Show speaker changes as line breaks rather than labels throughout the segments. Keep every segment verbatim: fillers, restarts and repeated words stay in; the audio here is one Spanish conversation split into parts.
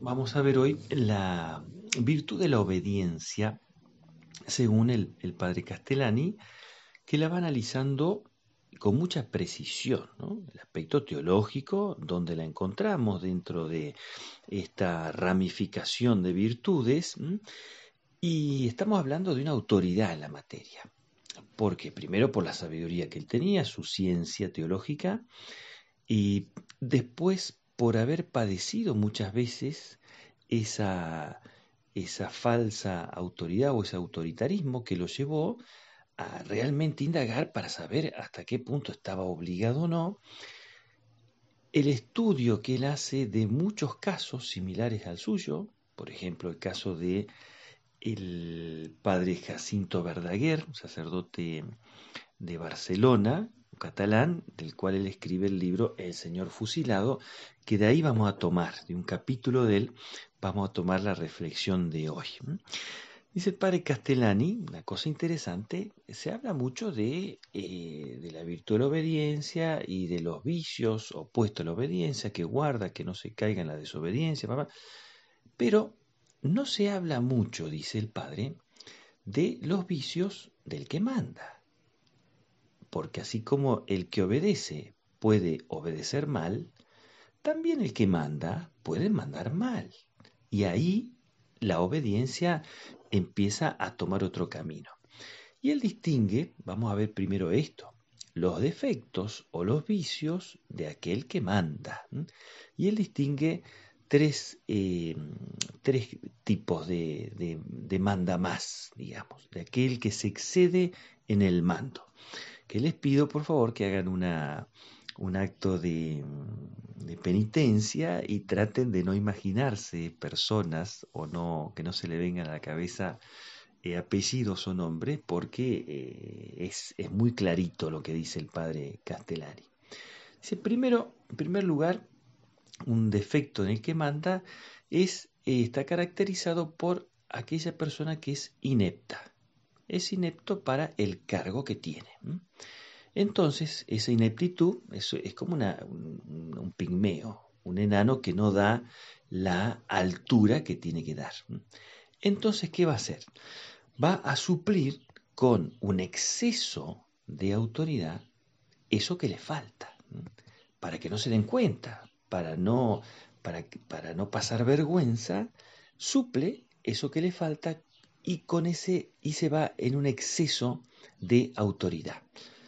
vamos a ver hoy la virtud de la obediencia según el, el padre Castellani, que la va analizando con mucha precisión, ¿no? El aspecto teológico, donde la encontramos dentro de esta ramificación de virtudes, ¿m? Y estamos hablando de una autoridad en la materia, porque primero por la sabiduría que él tenía, su ciencia teológica, y después por haber padecido muchas veces esa, esa falsa autoridad o ese autoritarismo que lo llevó a realmente indagar para saber hasta qué punto estaba obligado o no. El estudio que él hace de muchos casos similares al suyo, por ejemplo el caso de el padre Jacinto Verdaguer, un sacerdote de Barcelona, un catalán, del cual él escribe el libro El Señor Fusilado, que de ahí vamos a tomar, de un capítulo de él, vamos a tomar la reflexión de hoy. Dice el padre Castellani, una cosa interesante, se habla mucho de, eh, de la virtud de la obediencia y de los vicios opuestos a la obediencia, que guarda, que no se caiga en la desobediencia, papá. Pero no se habla mucho, dice el padre, de los vicios del que manda. Porque así como el que obedece puede obedecer mal, también el que manda puede mandar mal. Y ahí la obediencia empieza a tomar otro camino. Y él distingue, vamos a ver primero esto, los defectos o los vicios de aquel que manda. ¿m? Y él distingue tres, eh, tres tipos de, de, de manda más, digamos, de aquel que se excede en el mando. Que les pido por favor que hagan una, un acto de, de penitencia y traten de no imaginarse personas o no que no se le vengan a la cabeza eh, apellidos o nombres, porque eh, es, es muy clarito lo que dice el padre Castellani. Dice, primero, en primer lugar, un defecto en el que manda es, eh, está caracterizado por aquella persona que es inepta. Es inepto para el cargo que tiene. ¿m? Entonces, esa ineptitud es, es como una, un, un pigmeo, un enano que no da la altura que tiene que dar. Entonces, ¿qué va a hacer? Va a suplir con un exceso de autoridad eso que le falta, para que no se den cuenta, para no, para, para no pasar vergüenza, suple eso que le falta y con ese y se va en un exceso de autoridad.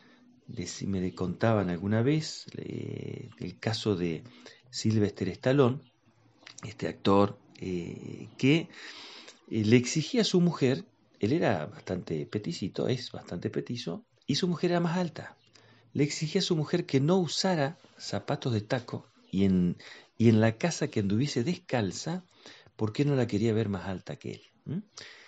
Me contaban alguna vez eh, el caso de Sylvester Stallone, este actor eh, que eh, le exigía a su mujer, él era bastante peticito, es bastante petizo, y su mujer era más alta. Le exigía a su mujer que no usara zapatos de taco y en, y en la casa que anduviese descalza, porque no la quería ver más alta que él. ¿m?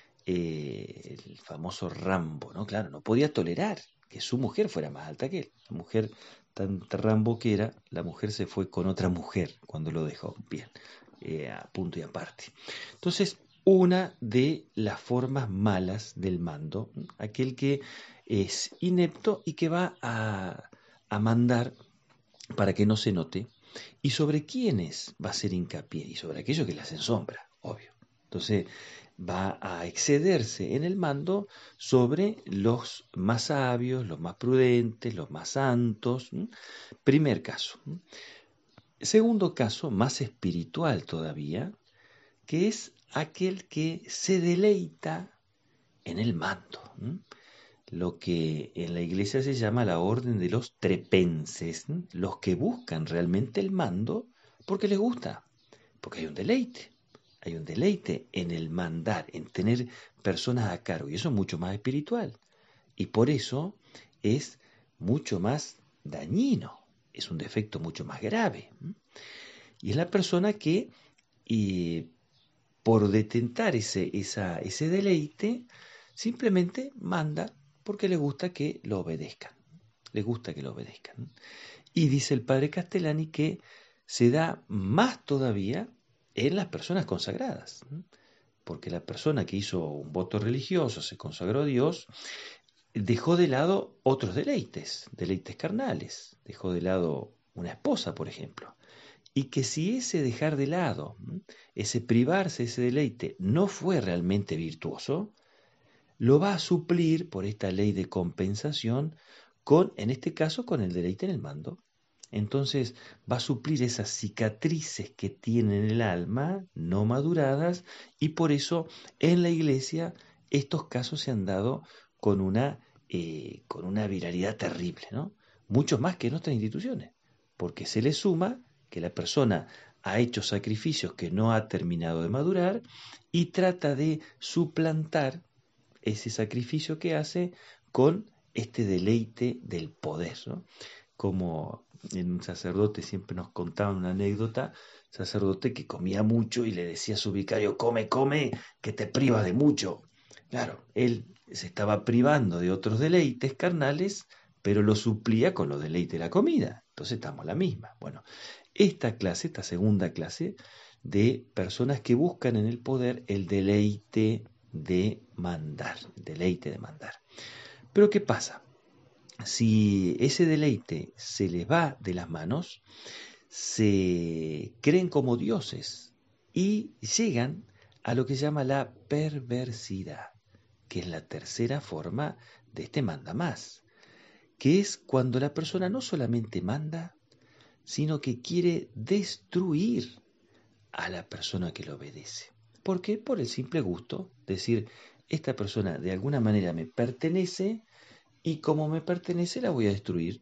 Eh, el famoso Rambo, ¿no? Claro, no podía tolerar que su mujer fuera más alta que él. La mujer tan Rambo que era, la mujer se fue con otra mujer cuando lo dejó. Bien, eh, a punto y aparte. Entonces, una de las formas malas del mando, aquel que es inepto y que va a, a mandar para que no se note, y sobre quiénes va a hacer hincapié, y sobre aquello que le hacen sombra, obvio. Entonces va a excederse en el mando sobre los más sabios, los más prudentes, los más santos. ¿m? Primer caso. ¿m? Segundo caso, más espiritual todavía, que es aquel que se deleita en el mando. ¿m? Lo que en la iglesia se llama la orden de los trepenses, ¿m? Los que buscan realmente el mando porque les gusta, porque hay un deleite, hay un deleite en el mandar, en tener personas a cargo, y eso es mucho más espiritual, y por eso es mucho más dañino, es un defecto mucho más grave, ¿m? Y es la persona que, eh, por detentar ese, esa, ese deleite, simplemente manda porque le gusta que lo obedezcan. Le gusta que lo obedezcan. Y dice el padre Castellani que se da más todavía en las personas consagradas. Porque la persona que hizo un voto religioso, se consagró a Dios, dejó de lado otros deleites, deleites carnales. Dejó de lado una esposa, por ejemplo. y que si ese dejar de lado, ese privarse, ese deleite, no fue realmente virtuoso, lo va a suplir por esta ley de compensación con, en este caso, con el deleite en el mando. Entonces va a suplir esas cicatrices que tiene en el alma, no maduradas, y por eso en la iglesia estos casos se han dado con una, eh, con una viralidad terrible, ¿no? Mucho más que en otras instituciones, porque se le suma que la persona ha hecho sacrificios que no ha terminado de madurar y trata de suplantar ese sacrificio que hace con este deleite del poder, ¿no? Como en un sacerdote siempre nos contaban una anécdota, sacerdote que comía mucho y le decía a su vicario, come, come, que te privas de mucho. Claro, él se estaba privando de otros deleites carnales, pero lo suplía con los deleites de la comida. Entonces estamos la misma. Bueno, esta clase, esta segunda clase de personas que buscan en el poder el deleite de mandar, el deleite de mandar. Pero ¿qué pasa? Si ese deleite se les va de las manos, se creen como dioses y llegan a lo que se llama la perversidad, que es la tercera forma de este manda más, que es cuando la persona no solamente manda, sino que quiere destruir a la persona que le obedece. ¿Por qué? Por el simple gusto, decir, esta persona de alguna manera me pertenece y como me pertenece la voy a destruir.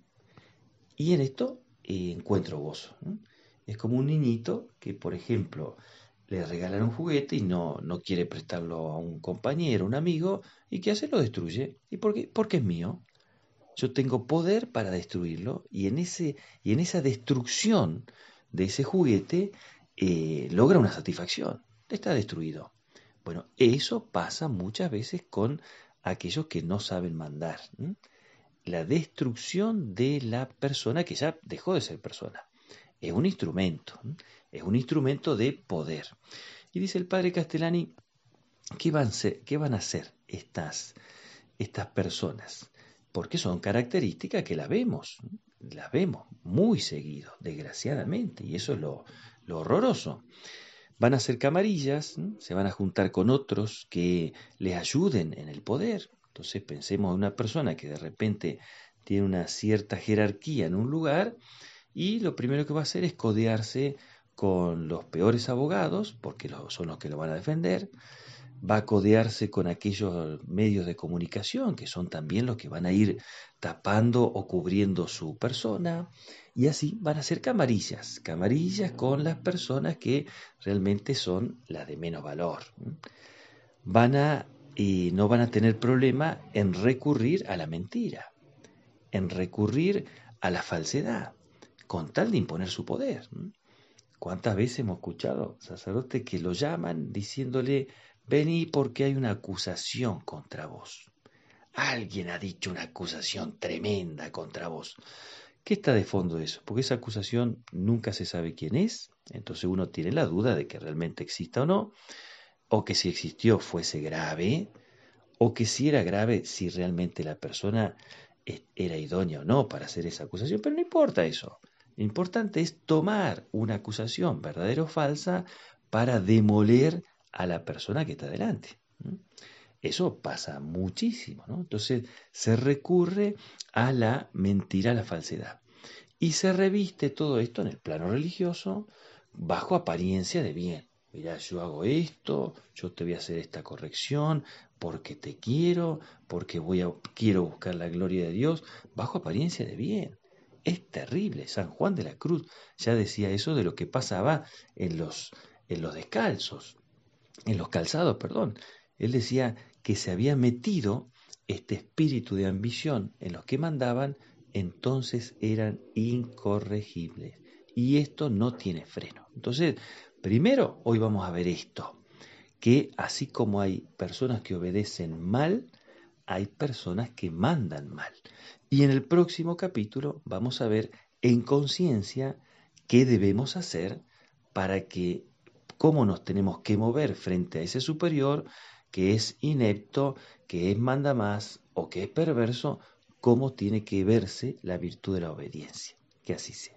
Y en esto eh, encuentro gozo. ¿no? Es como un niñito que, por ejemplo, le regalan un juguete y no, no quiere prestarlo a un compañero, un amigo, y ¿qué hace? Lo destruye. ¿Y por qué? Porque es mío. Yo tengo poder para destruirlo y en, ese, y en esa destrucción de ese juguete eh, logra una satisfacción. Está destruido. Bueno, eso pasa muchas veces con aquellos que no saben mandar. ¿m? La destrucción de la persona que ya dejó de ser persona. Es un instrumento, ¿m? es un instrumento de poder. Y dice el padre Castellani, ¿qué van a ser, qué van a hacer estas, estas personas? Porque son características que las vemos, las vemos muy seguido, desgraciadamente, y eso es lo, lo horroroso. Van a ser camarillas, ¿m? se van a juntar con otros que les ayuden en el poder. Entonces pensemos en una persona que de repente tiene una cierta jerarquía en un lugar y lo primero que va a hacer es codearse con los peores abogados, porque son los que lo van a defender, va a codearse con aquellos medios de comunicación que son también los que van a ir tapando o cubriendo su persona y así van a ser camarillas, camarillas con las personas que realmente son las de menos valor. Van a y no van a tener problema en recurrir a la mentira, en recurrir a la falsedad, con tal de imponer su poder. ¿Cuántas veces hemos escuchado sacerdotes que lo llaman diciéndole, vení porque hay una acusación contra vos? Alguien ha dicho una acusación tremenda contra vos. ¿Qué está de fondo de eso? Porque esa acusación nunca se sabe quién es, entonces uno tiene la duda de que realmente exista o no, o que si existió fuese grave, o que si era grave, si realmente la persona era idónea o no para hacer esa acusación, pero no importa eso. Lo importante es tomar una acusación verdadera o falsa para demoler a la persona que está delante. Eso pasa muchísimo, ¿no? Entonces se recurre a la mentira, a la falsedad. Y se reviste todo esto en el plano religioso bajo apariencia de bien. Mirá, yo hago esto, yo te voy a hacer esta corrección, porque te quiero, porque voy a, quiero buscar la gloria de Dios, bajo apariencia de bien. Es terrible. San Juan de la Cruz ya decía eso de lo que pasaba en los, en los descalzos, en los calzados, perdón. Él decía que se había metido este espíritu de ambición en los que mandaban, entonces eran incorregibles. Y esto no tiene freno. Entonces, primero, hoy vamos a ver esto, que así como hay personas que obedecen mal, hay personas que mandan mal. Y en el próximo capítulo vamos a ver en conciencia qué debemos hacer para que, cómo nos tenemos que mover frente a ese superior que es inepto, que es manda más o que es perverso, cómo tiene que verse la virtud de la obediencia. Que así sea.